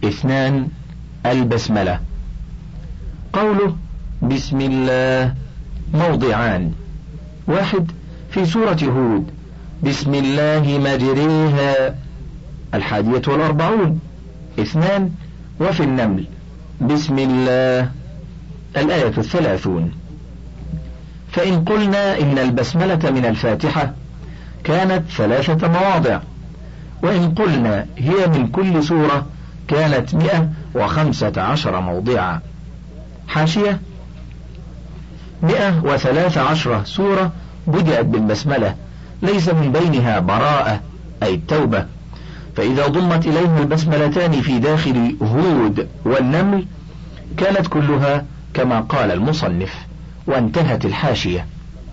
2. البسملة. قوله بسم الله موضعان: 1 في سورة هود: بسم الله مجريها 41. 2 وفي النمل: بسم الله 30. فإن قلنا إن البسملة من الفاتحة كانت 3 مواضع، وإن قلنا هي من كل سورة كانت 115 موضعا. حاشية: 113 سورة بدأت بالبسملة ليس من بينها براءة أي التوبة، فإذا ضمت إليها البسملتان في داخل هود والنمل كانت كلها كما قال المصنف. وانتهت الحاشية.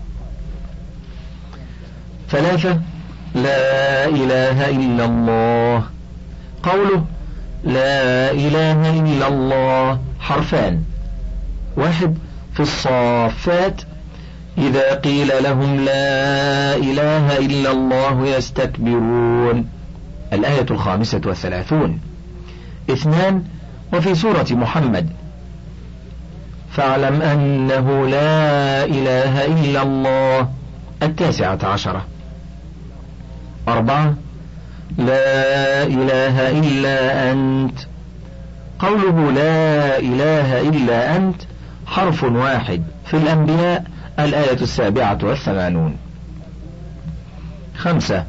3. لا إله إلا الله. قوله لا إله إلا الله حرفان: 1 في الصافات: إذا قيل لهم لا إله إلا الله يستكبرون 35. 2 وفي سورة محمد: فاعلم أنه لا إله إلا الله 19. 4 لا إله إلا أنت. قوله لا إله إلا أنت حرف واحد في الأنبياء 87. 5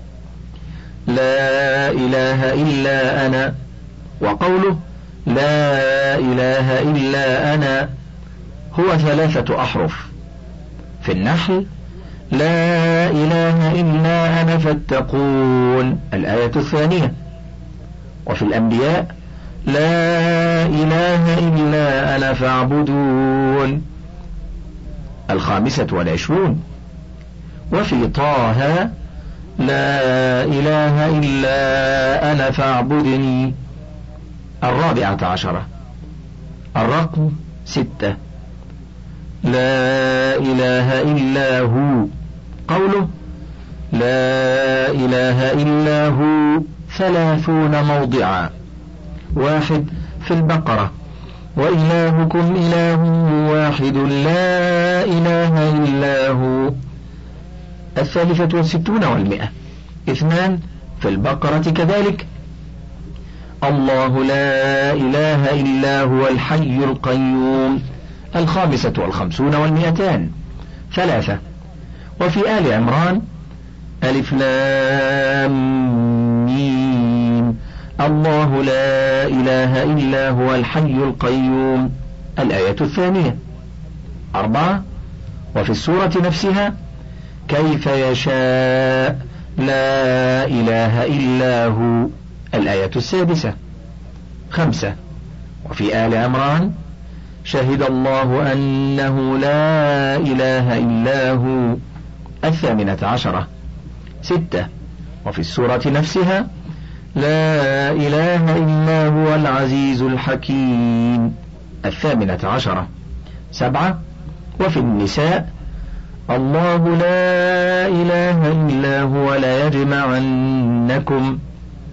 لا إله إلا أنا. وقوله لا إله إلا أنا هو 3 أحرف. في النحل: لا إله إلا أنا فاتقون 2. وفي الأنبياء: لا إله إلا أنا فاعبدون 25. وفي طه: لا إله إلا أنا فاعبدني 14. الرقم 6. لا إله إلا هو. قوله لا إله إلا هو 30 موضعا: 1 في البقرة: وإلهكم إله واحد لا إله إلا هو 63 و100. 2 في البقرة كذلك: الله لا إله إلا هو الحي القيوم 55 و200. 3 وفي آل عمران: ألف لام ميم الله لا إله إلا هو الحي القيوم 2. 4 وفي السورة نفسها: كيف يشاء لا إله إلا هو 6. 5 وفي آل عمران: شهد الله أنه لا إله إلا هو 18. 6 وفي السورة نفسها: لا إله إلا هو العزيز الحكيم 18. 7 وفي النساء: الله لا إله إلا هو ليجمعنكم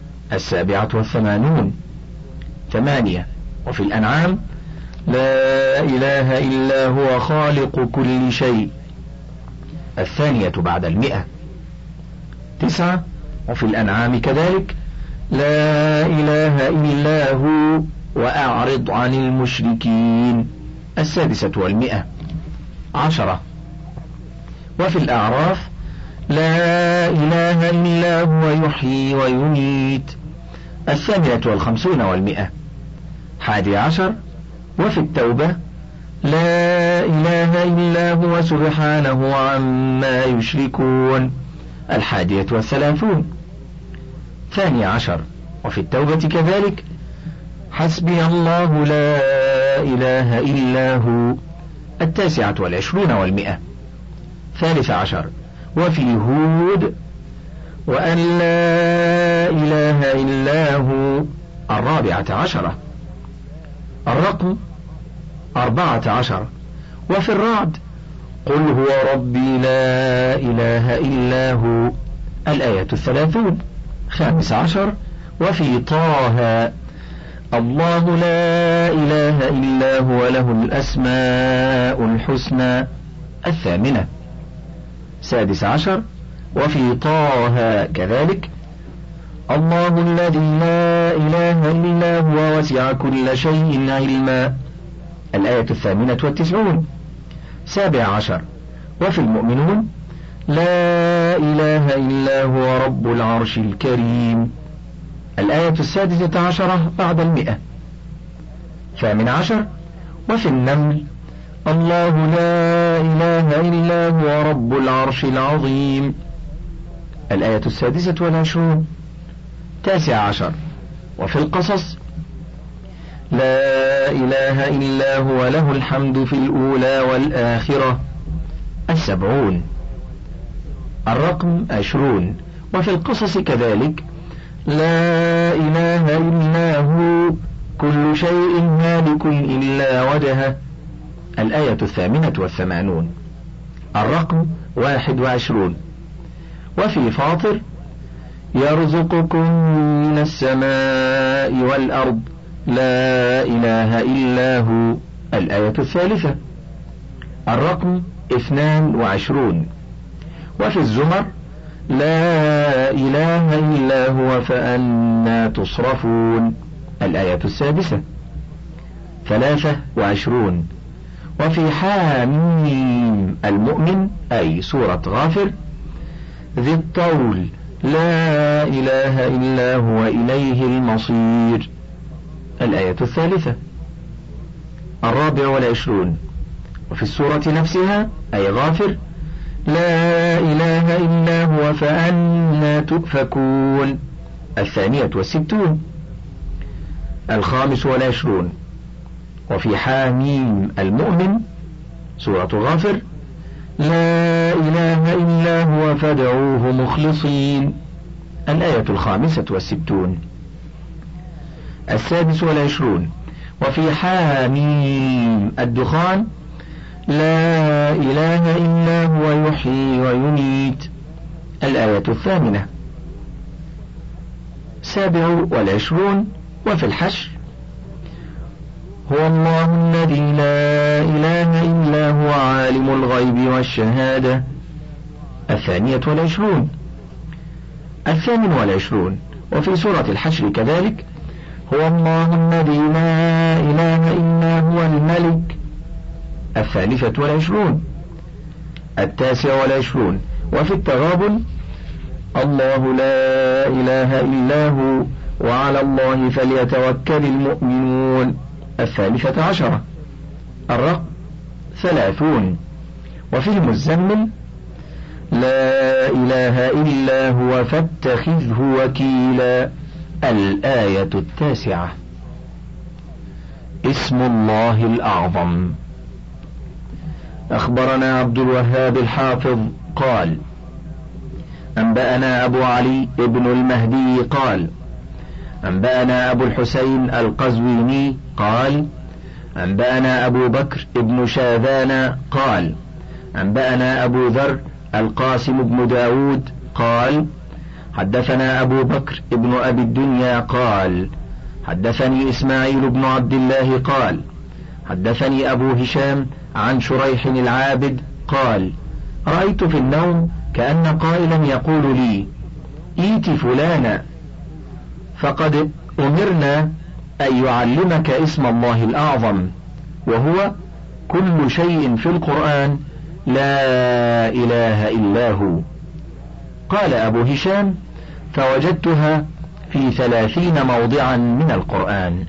87. 8 وفي الأنعام: لا إله إلا هو خالق كل شيء 2 بعد 100. 9 وفي الأنعام كذلك: لا إله إلا هو وأعرض عن المشركين 6 و100. 10 وفي الأعراف: لا إله إلا هو يحيي ويميت 58 و100. 11 وفي التوبة: لا إله إلا هو سبحانه عما يشركون 31. 12 وفي التوبة كذلك: حسبي الله لا إله إلا هو 29 و100. 13 وفي هود: وأن لا إله إلا هو 14. الرقم 14. وفي الرعد: قل هو ربي لا إله إلا هو 30. 15 وفي طه: الله لا إله إلا هو له الأسماء الحسنى 8. 16. وفي طه كذلك الله الذي لا إله إلا هو وسع كل شيء علما 98. 17. وفي المؤمنون لا إله إلا هو رب العرش الكريم 16 بعد 100. 18. وفي النمل الله لا إله إلا هو رب العرش العظيم 26. 19. وفي القصص لا إله إلا هو له الحمد في الأولى والآخرة 70. الرقم 20. وفي القصص كذلك لا إله إلا هو كل شيء هالك إلا وجهه 88. الرقم 21. وفي فاطر يرزقكم من السماء والأرض لا إله إلا هو 3. الرقم 22. وفي الزمر لا إله إلا هو فأنى تصرفون 6. 23. وفي حاميم المؤمن أي سورة غافر ذي الطول لا إله إلا هو إليه المصير 3. 24. وفي السورة نفسها أي غافر لا إله إلا هو فأنى تؤفكون 62. 25. وفي حاميم المؤمن سورة غافر لا إله إلا هو فادعوه مخلصين 65. 26. وفي حاميم الدخان لا إله إلا هو يحيي ويميت 8. 27. وفي الحشر هو الله الذي لا إله إلا هو عالم الغيب والشهادة 22. 28. وفي سورة الحشر كذلك هو الله الذي لا إله إلا هو الملك 23. 29. وفي التغابن الله لا إله إلا هو وعلى الله فليتوكل المؤمنون 13. الرقم 30. وفي المزمل لا إله إلا هو فاتخذه وكيلا 9. اسم الله الأعظم. أخبرنا عبد الوهاب الحافظ قال أنبأنا أبو علي ابن المهدي قال أنبأنا أبو الحسين القزويني قال أنبأنا أبو بكر ابن شاذان قال أنبأنا أبو ذر القاسم بن داود قال حدثنا أبو بكر ابن أبي الدنيا قال حدثني إسماعيل بن عبد الله قال حدثني أبو هشام عن شريح العابد قال رأيت في النوم كأن قائلا يقول لي إيت فلانا فقد أمرنا أن يعلمك اسم الله الأعظم وهو كل شيء في القرآن لا إله إلا هو. قال أبو هشام فوجدتها في 30 موضعا من القرآن.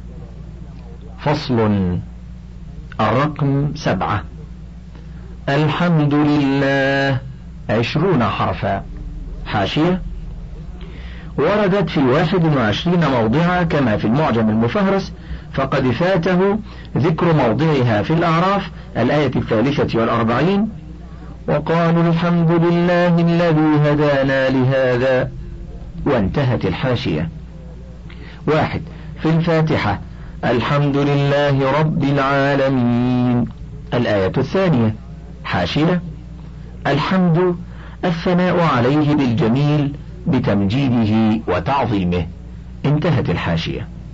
فصل. الرقم 7. الحمد لله 20 حرفا. حاشية وردت في 21 موضعا كما في المعجم المفهرس فقد فاته ذكر موضعها في الأعراف الآية 43 وقالوا الحمد لله الذي هدانا لهذا وانتهت الحاشية. 1. في الفاتحة الحمد لله رب العالمين الآية 2. حاشية الحمد الثناء عليه بالجميل بتمجيده وتعظيمه انتهت الحاشية.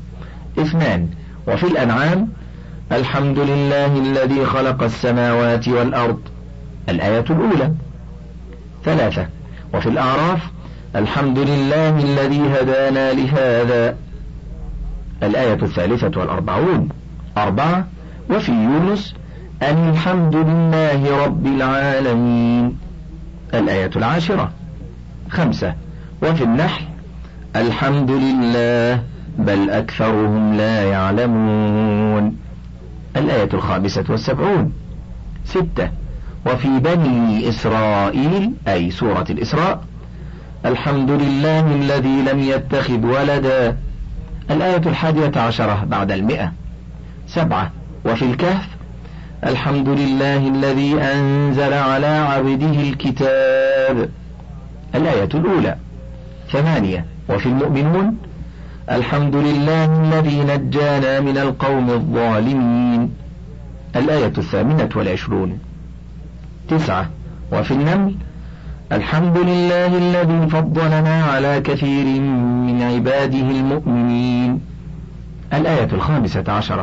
2. وفي الأنعام الحمد لله الذي خلق السماوات والأرض، الآية الأولى. 3. وفي الأعراف الحمد لله الذي هدانا لهذا، الآية 43. 4. وفي يونس أن الحمد لله رب العالمين، الآية 10. 5. وفي النحل الحمد لله بل أكثرهم لا يعلمون، الآية 75. 6. وفي بني إسرائيل أي سورة الإسراء الحمد لله الذي لم يتخذ ولدا، الآية 11 بعد 100. 7. وفي الكهف الحمد لله الذي أنزل على عبده الكتاب، الآية الأولى. 8. وفي المؤمنون الحمد لله الذي نجانا من القوم الظالمين، الآية 28. 9. وفي النمل الحمد لله الذي فضلنا على كثير من عباده المؤمنين، الآية 15.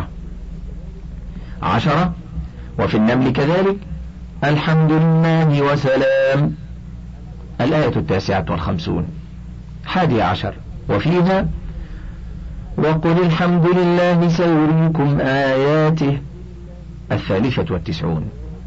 10. وفي النمل كذلك الحمد لله وسلام، الآية 59. 11. وفيها وقل الحمد لله سيريكم آياته، 93.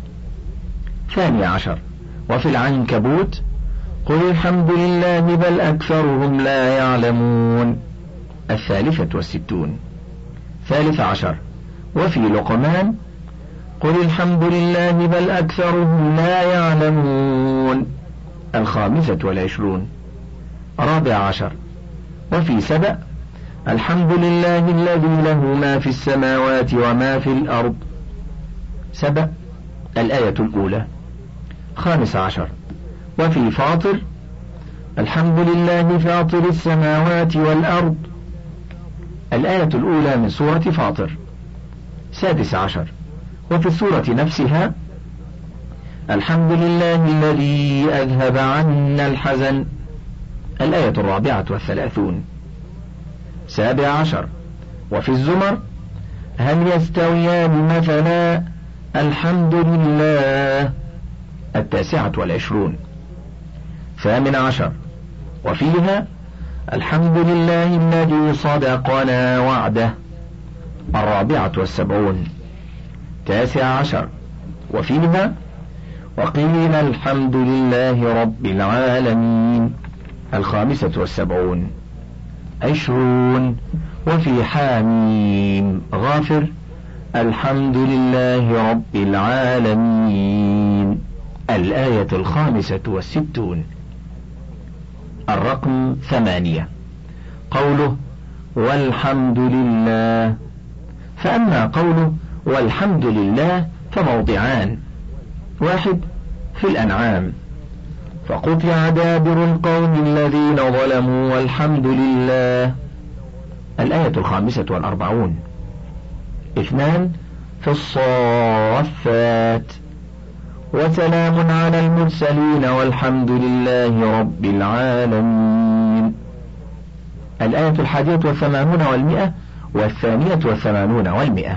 12. وفي العنكبوت قل الحمد لله بل أكثرهم لا يعلمون، 63. 13. وفي لقمان قل الحمد لله بل أكثرهم لا يعلمون، 25. 14. وفي سبأ الحمد لله الذي له ما في السماوات وما في الأرض، سبأ، الآية الأولى. 15. وفي فاطر الحمد لله فاطر السماوات والأرض، الآية الأولى من سورة فاطر. 16. وفي السورة نفسها الحمد لله الذي أذهب عنا الحزن، الآية 34. 17. وفي الزمر هل يستويان مثلا، الحمد لله، 29. 18. وفيها الحمد لله الذي صدقنا وعده، 74. 19. وفيها وقيل الحمد لله رب العالمين، 75. 20. وفي حاميم غافر الحمد لله رب العالمين، الآية 65. الرقم 8. قوله والحمد لله، فأما قوله والحمد لله فموضعان: 1. في الأنعام فقطع دابر القوم الذين ظلموا والحمد لله، الآية 45. 2. في الصافات وسلام على المرسلين والحمد لله رب العالمين، الآية 81 و100 و82 و100.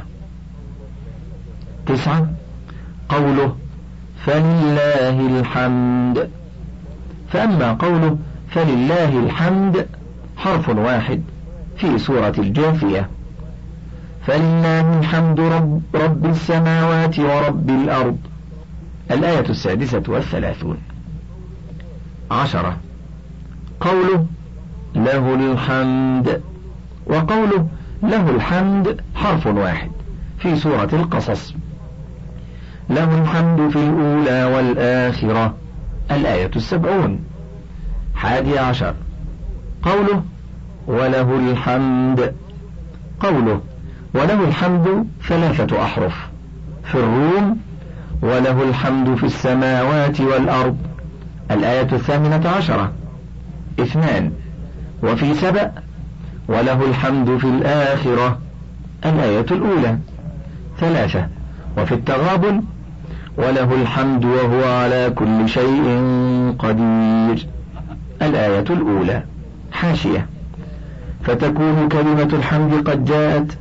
9. قوله فلله الحمد، فأما قوله فلله الحمد حرف واحد في سورة الجاثية: فلله الحمد رب السماوات ورب الأرض، الآية 36. 10. قوله له الحمد، وقوله له الحمد حرف واحد في سورة القصص: له الحمد في الأولى والآخرة، الآية 70. 11. قوله وله الحمد، قوله وله الحمد 3 أحرف في الروم: وله الحمد في السماوات والأرض، الآية 18. 2. وفي سبأ: وله الحمد في الآخرة، الآية الأولى. 3. وفي التغابن: وله الحمد وهو على كل شيء قدير، الآية الأولى. حاشية: فتكون كلمة الحمد قد جاءت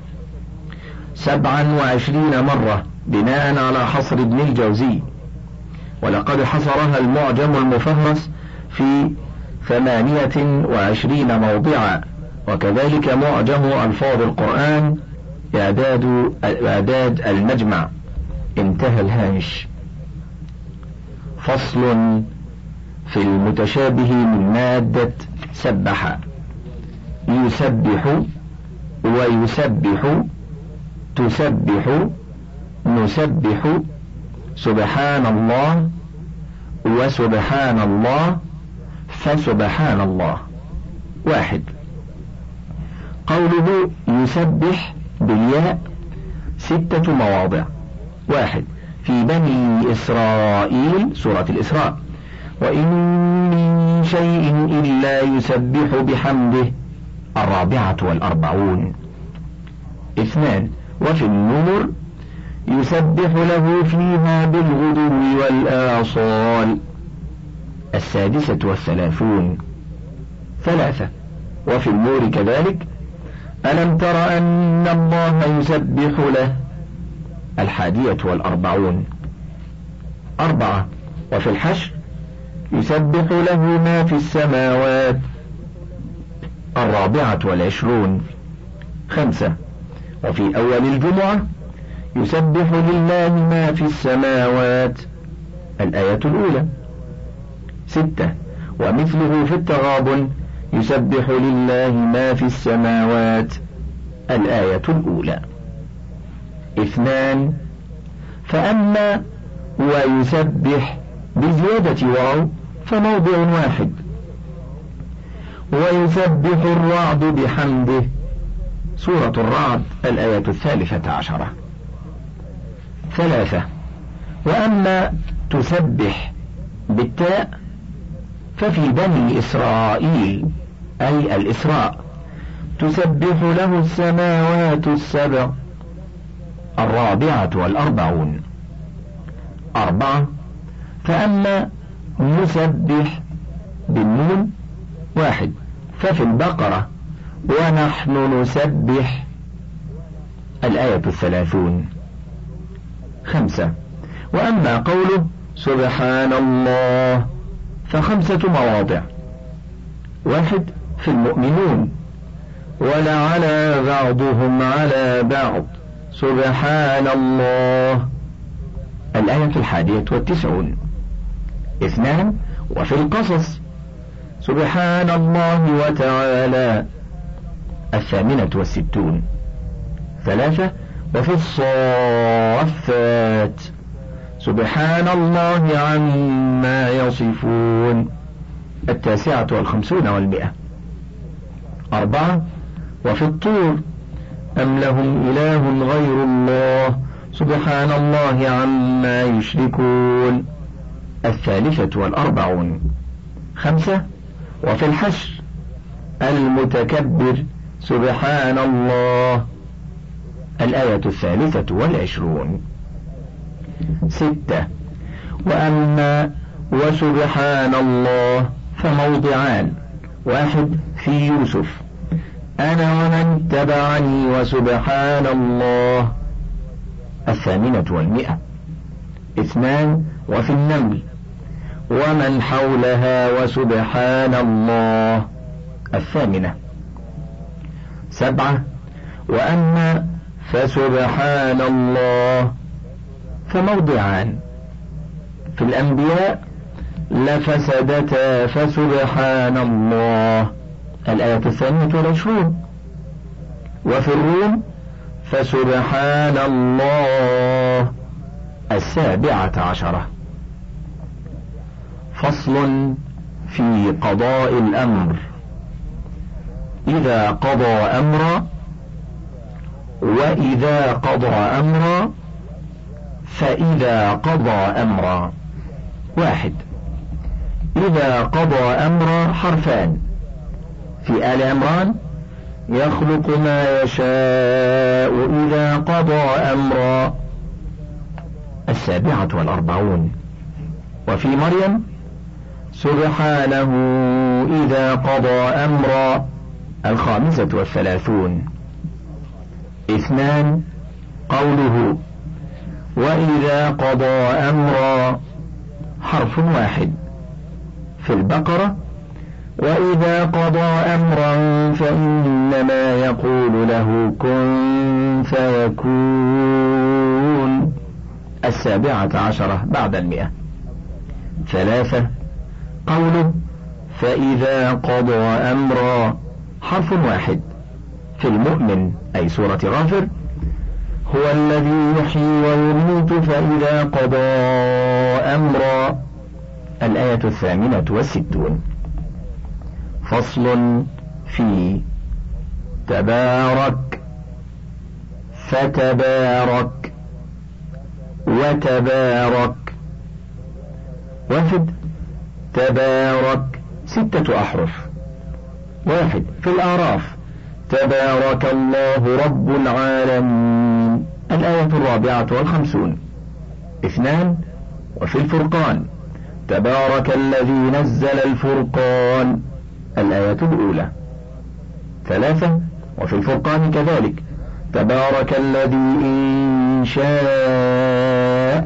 27 مرة بناء على حصر ابن الجوزي، ولقد حصرها المعجم المفهرس في 28 موضعا، وكذلك معجم ألفاظ القرآن إعداد المجمع. انتهى الهامش. فصل في المتشابه من مادة سبح: يسبح ويسبح، تسبح، نسبح، سبحان الله وسبحان الله، فسبحان الله. 1. قوله يسبح بالياء 6 مواضع. 1. في بني إسرائيل سورة الإسراء: وإن من شيء إلا يسبح بحمده 44. 2. وفي النور: يسبح له فيها بالغدو والآصال 36. 3. وفي النور كذلك: ألم تر أن الله يسبح له 41. 4. وفي الحشر: يسبح له ما في السماوات 24. 5. وفي أول الجمعة: يسبح لله ما في السماوات الآية الأولى. 6. ومثله في التغابن: يسبح لله ما في السماوات الآية الأولى. 2. فأما ويسبح بزيادة واو فموضع واحد: ويسبح الرعد بحمده سورة الرعد الآية 13. 3. وأما تسبح بالتاء ففي بني إسرائيل أي الإسراء: تسبح له السماوات السبع 44. 4. فأما نسبح بالنون 1 ففي البقرة: ونحن نسبح الآية 30. 5. وأما قوله سبحان الله ف5 مواضع: 1 في المؤمنون: ولعلى بعضهم على بعض سبحان الله الآية 91. 2 وفي القصص: سبحان الله وتعالى 68. 3 وفي الصافات: سبحان الله عما يصفون 59 و100. 4 وفي الطور: أم لهم إله غير الله سبحان الله عما يشركون 43. 5 وفي الحشر: المتكبر سبحان الله الآية 23. 6 وأما وسبحان الله فموضعان: 1 في يوسف: أنا ومن تبعني وسبحان الله 800. 2 وفي النمل: ومن حولها وسبحان الله 8. 7 وأما فسبحان الله فموضعان: في الأنبياء: لفسدتا فسبحان الله الآية 22. وفي الروم: فسبحان الله 17. فصل في قضاء الأمر: إذا قضى أمرا وإذا قضى أمرا فإذا قضى أمرا. 1 إذا قضى أمرا حرفان: في آل عمران: يخلق ما يشاء إذا قضى أمرا 47. وفي مريم: سبحانه إذا قضى أمرا 35. 2. قوله وإذا قضى أمرا حرف واحد. في البقرة وإذا قضى أمرا فإنما يقول له كن فيكون. 17 بعد 100. 3. قوله فإذا قضى أمرا حرف واحد. في المؤمن أي سورة غافر هو الذي يحيي ويميت فإذا قضى أمرا. 68. فصل في تبارك فتبارك وتبارك. وفد تبارك 6 أحرف. 1. في الأعراف تبارك الله رب العالمين 54. 2. وفي الفرقان تبارك الذي نزل الفرقان 1. 3. وفي الفرقان كذلك تبارك الذي إن شاء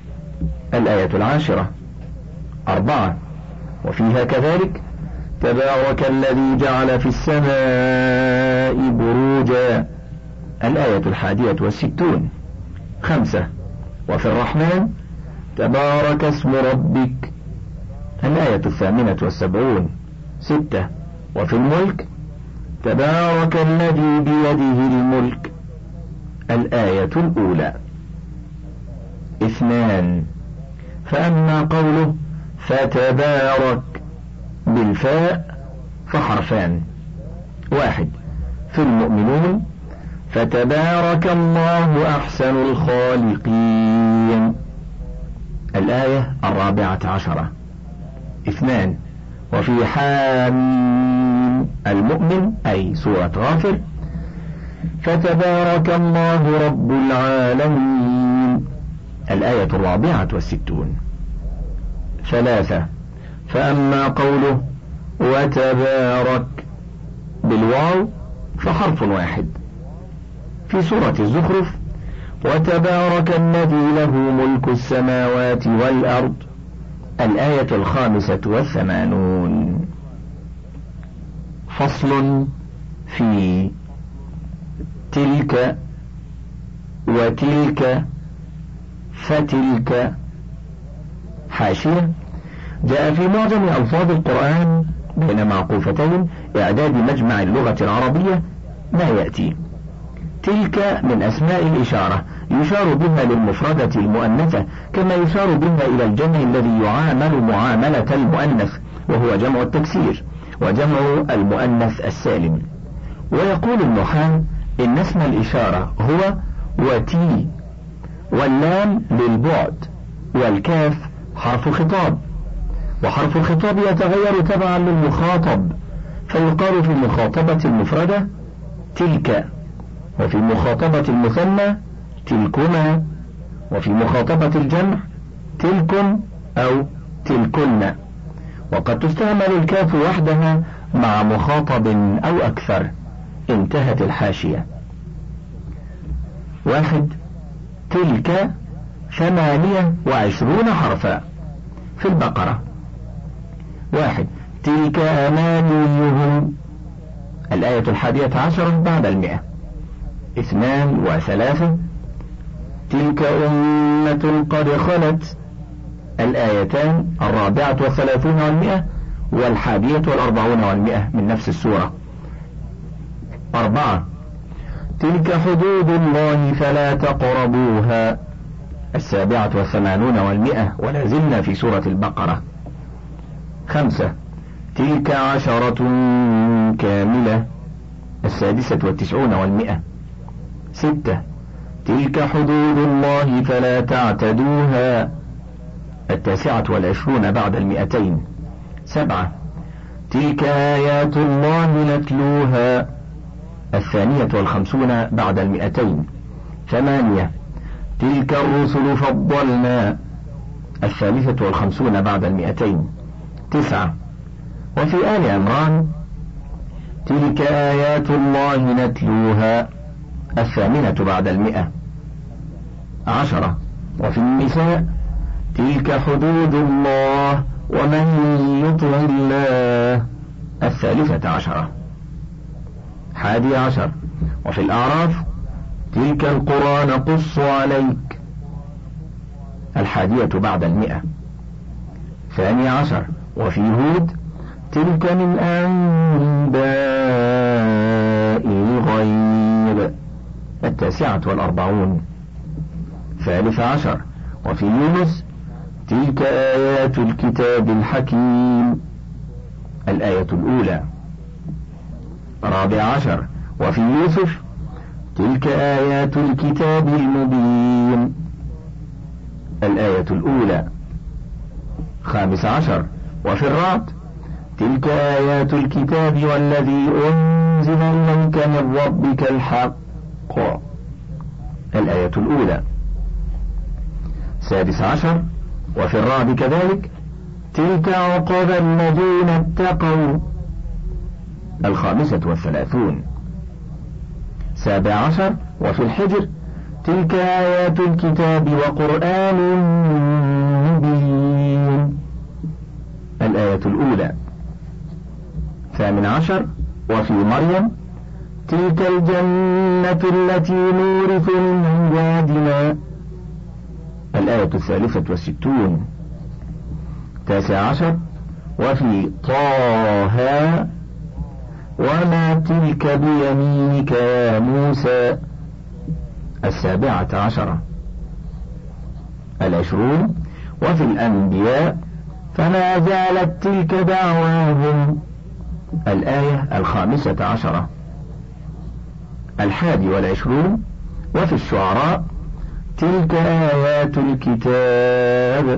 10. 4. وفيها كذلك تبارك الذي جعل في السماء بروجا 61. 5. وفي الرحمن تبارك اسم ربك 78. 6. وفي الملك تبارك الذي بيده الملك 1. 2. فأما قوله فتبارك بالفاء فحرفان. 1. في المؤمنون فتبارك الله أحسن الخالقين 14. 2. وفي حاميم المؤمن أي سورة غافر فتبارك الله رب العالمين 64. 3. فأما قوله وتبارك بالواو فحرف واحد. في سورة الزخرف وتبارك الذي له ملك السماوات والأرض 85. فصل في تلك وتلك فتلك. حاشية: جاء في معظم ألفاظ القرآن بين معقوفتين إعداد مجمع اللغة العربية ما يأتي: تلك من أسماء الإشارة يشار بها للمفردة المؤنثة كما يشار بها إلى الجمع الذي يعامل معاملة المؤنث وهو جمع التكسير وجمع المؤنث السالم. ويقول النحاة إن اسم الإشارة هو وتي، واللام للبعد، والكاف حرف خطاب، وحرف الخطاب يتغير تبعا للمخاطب فيقال في المخاطبة المفردة تلك، وفي مخاطبة المثنى تلكما، وفي مخاطبة الجمع تلكم أو تلكن. وقد تستعمل الكاف وحدها مع مخاطب أو أكثر. انتهت الحاشية. 1. تلك 28 حرفا. في البقرة: 1. تلك أمانيهم 11 بعد 100. 2 و3 تلك أمة قد خلت 34 و100 و41 من نفس السورة. 4 تلك حدود الله فلا تقربوها 87 و100 ولا زلنا في سورة البقرة. 5 تلك 10 كاملة 96 و100. 6 تلك حدود الله فلا تعتدوها 29 بعد 200. 7 تلك آيات الله نتلوها 52 بعد 200. 8 تلك الرسل فضلنا 53 بعد 200. 9 وفي آل عمران تلك آيات الله نتلوها 8 بعد 100. 10. وفي النساء تلك حدود الله ومن يطع الله 13. 11. وفي الأعراف تلك القرى نقص عليك 1 بعد 100. 12. وفي هود تلك من أنباء الغيب 49. 13. وفي يونس تلك آيات الكتاب الحكيم 1. 14. وفي يوسف تلك آيات الكتاب المبين 1. 15. وفي الرعد تلك آيات الكتاب والذي أنزل إليك من ربك الحق 1. 16. وفي الرعد كذلك تلك عقبى الذين اتقوا 35. 17. وفي الحجر تلك آيات الكتاب وقرآن مبين 1. 18. وفي مريم تلك الجنة التي نورث من عبادنا 63. 19. وفي طه وما تلك بيمينك يا موسى 17. 20. وفي الأنبياء فما زالت تلك دعواهم 15. 21. وفي الشعراء تلك آيات الكتاب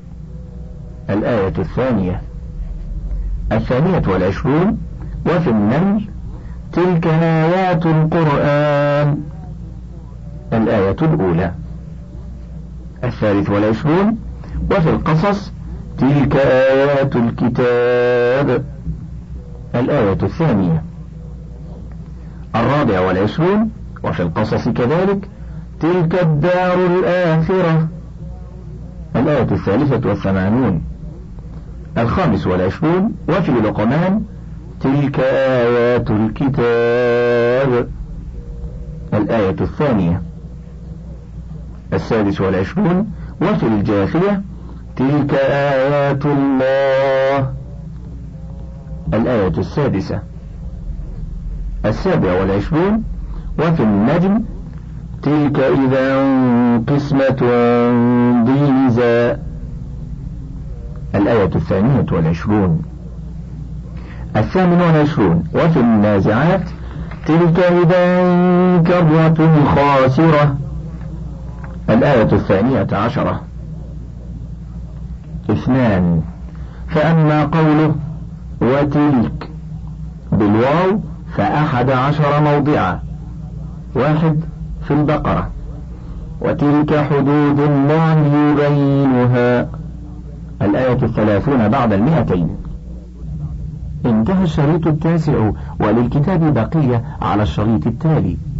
2. 22. وفي النمل تلك آيات القرآن 1. 23. وفي القصص تلك آيات الكتاب 2. 24. وفي القصص كذلك تلك الدار الآخرة 83. 25. وفي لقمان تلك آيات الكتاب 2. 26. وفي الجاثية تلك آيات الله 6. 27. وفي النجم تلك إذا قسمة ضيزى 28. 28. وفي النازعات تلك إذا كرة خاسرة 12. 2. فأما قوله وتلك بالواو ف11 موضعا. 1 في البقرة وتلك حدود الله يبينها 30 بعد 200. انتهى الشريط 9 وللكتاب بقية على الشريط التالي.